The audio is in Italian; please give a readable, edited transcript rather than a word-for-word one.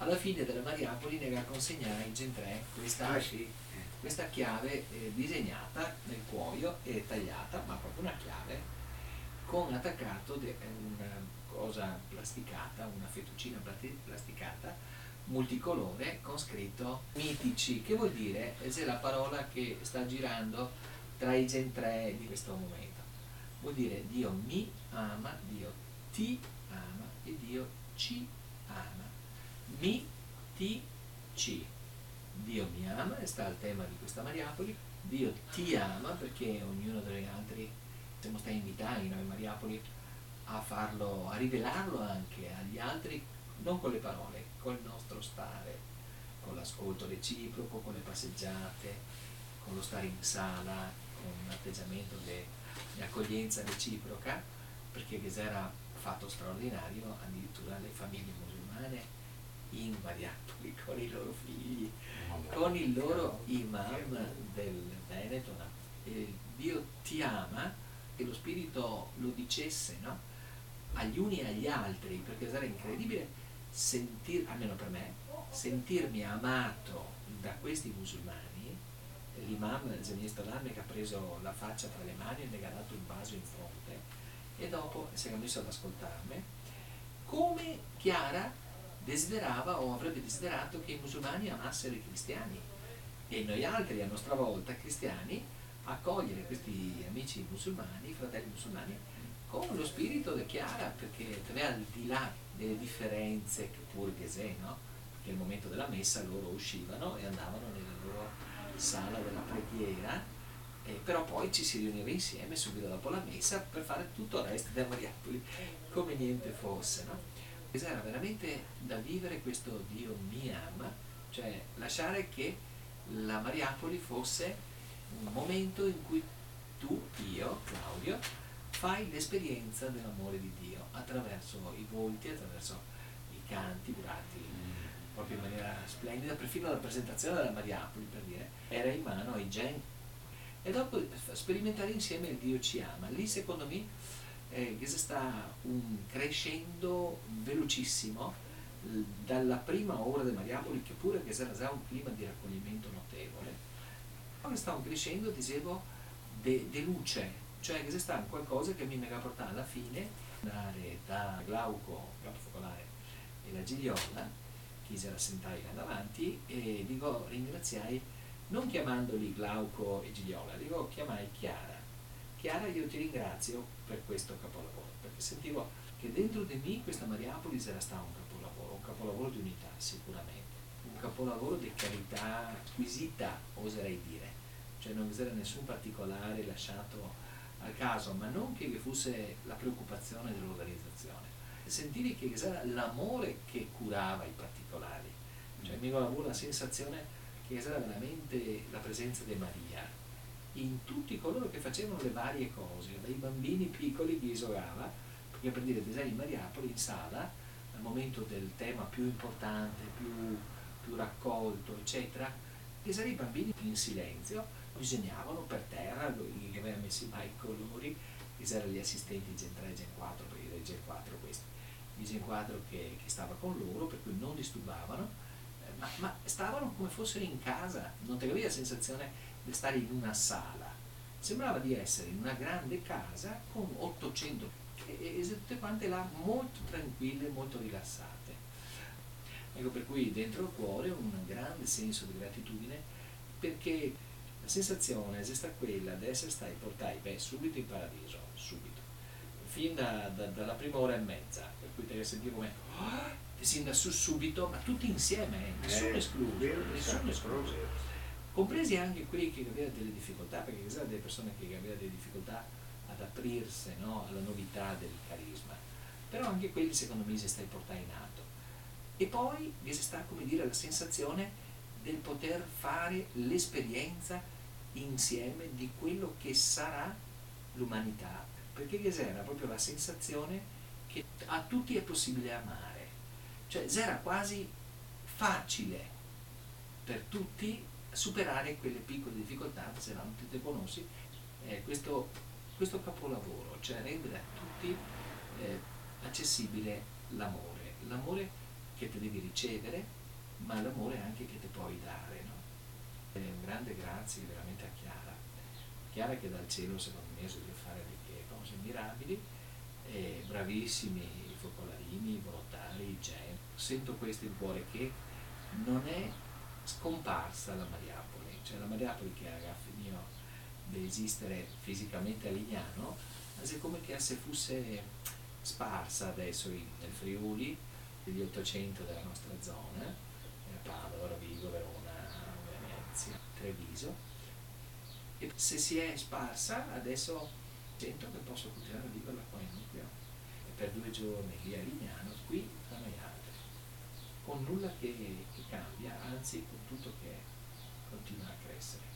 alla fine della Mariapoli ne aveva consegnato ai Gen 3 questa chiave disegnata nel cuoio e tagliata, ma proprio una chiave, con attaccato una cosa plasticata, una fettucina plasticata, multicolore, con scritto mitici, che vuol dire, è la parola che sta girando tra i Gen 3 di questo momento. Vuol dire Dio mi ama, Dio ti ama e Dio ci ama. Mi, ti, ci. Dio mi ama, e sta il tema di questa Mariapoli. Dio ti ama, perché ognuno degli altri siamo stati invitati noi Mariapoli a farlo, a rivelarlo anche agli altri, non con le parole, col nostro stare, con l'ascolto reciproco, con le passeggiate, con lo stare in sala, con un atteggiamento di accoglienza reciproca, perché Gesera ha fatto straordinario addirittura le famiglie musulmane in Mariapoli con i loro figli, con il loro imam del Veneto. Dio ti ama, e lo Spirito lo dicesse, no? Agli uni e agli altri, perché sarà incredibile almeno per me, sentirmi amato da questi musulmani. L'imam Zenista d'Arme che ha preso la faccia tra le mani e mi ha dato il vaso in fronte, e dopo si era messo ad ascoltarmi, come Chiara desiderava o avrebbe desiderato che i musulmani amassero i cristiani, e noi altri a nostra volta cristiani accogliere questi amici musulmani, fratelli musulmani, con lo spirito di Chiara, perché al di là delle differenze che pur Gesè, no? Perché al momento della messa loro uscivano e andavano nella loro sala della preghiera, però poi ci si riuniva insieme subito dopo la messa per fare tutto il resto della Mariapoli come niente fosse, no? Era veramente da vivere questo Dio mi ama, cioè lasciare che la Mariapoli fosse un momento in cui tu, io, Claudio, fai l'esperienza dell'amore di Dio attraverso i volti, attraverso i canti durati proprio in maniera splendida. Perfino la presentazione della Mariapoli, per dire, era in mano ai Gen, e dopo sperimentare insieme il Dio ci ama. Lì secondo me che sta crescendo velocissimo dalla prima ora di Mariapoli, che pure che era già un clima di raccoglimento notevole, poi sta crescendo, dicevo, di luce, cioè che sta qualcosa che mi ha portato alla fine andare da Glauco, Campo Focolare, e la Gigliola, che si era sentata davanti, e dico ringraziai, non chiamandoli Glauco e Gigliola, dico chiamai Chiara. Chiara, io ti ringrazio per questo capolavoro, perché sentivo che dentro di me questa Mariapoli era stato un capolavoro di unità sicuramente, un capolavoro di carità acquisita, oserei dire, cioè non c'era nessun particolare lasciato al caso, ma non che vi fosse la preoccupazione dell'organizzazione, sentivi che era l'amore che curava i particolari, cioè mi avevo la sensazione che era veramente la presenza di Maria in tutti coloro che facevano le varie cose, dai bambini piccoli che esorava, perché per dire disegni in Mariapoli in sala, al momento del tema più importante, più raccolto, eccetera, i bambini in silenzio disegnavano per terra, li aveva messi mai i colori, erano gli assistenti Gen 3 e Gen 4, perché era Gen 4 questi, i Gen 4 che stava con loro, per cui non disturbavano, ma stavano come fossero in casa, non te avevi la sensazione di stare in una sala, sembrava di essere in una grande casa con 800 e tutte quante là molto tranquille, molto rilassate. Ecco, per cui dentro il cuore un grande senso di gratitudine, perché la sensazione è stata quella di essere stati portati subito in paradiso, subito, fin dalla prima ora e mezza, per cui te sentivo come sin da su subito, ma tutti insieme, nessuno escluso, compresi anche quelli che avevano delle difficoltà, perché c'erano delle persone che avevano delle difficoltà ad aprirsi, no, alla novità del carisma, però anche quelli secondo me si sta portando in alto. E poi vi sta, come dire, la sensazione del poter fare l'esperienza insieme di quello che sarà l'umanità, perché era proprio la sensazione che a tutti è possibile amare, cioè era quasi facile per tutti superare quelle piccole difficoltà, se non te conosci, questo capolavoro, cioè rendere a tutti accessibile l'amore che ti devi ricevere, ma l'amore anche che ti puoi dare, no? Un grande grazie veramente a Chiara. Chiara che dal cielo secondo me sa fare delle cose mirabili, bravissimi i focolarini, i volontari, gente. Sento questo in cuore che non è scomparsa la Mariapoli, cioè la Mariapoli che ha finito di esistere fisicamente a Lignano, ma è come che se fosse sparsa adesso nel Friuli, degli 800 della nostra zona, Padova, Rovigo, Verona, Venezia, Treviso, e se si è sparsa adesso sento che posso continuare a viverla qua in nucleo, e per 2 giorni lì a Lignano, qui tra noi altri, con nulla che cambia, anzi con tutto che continua a crescere.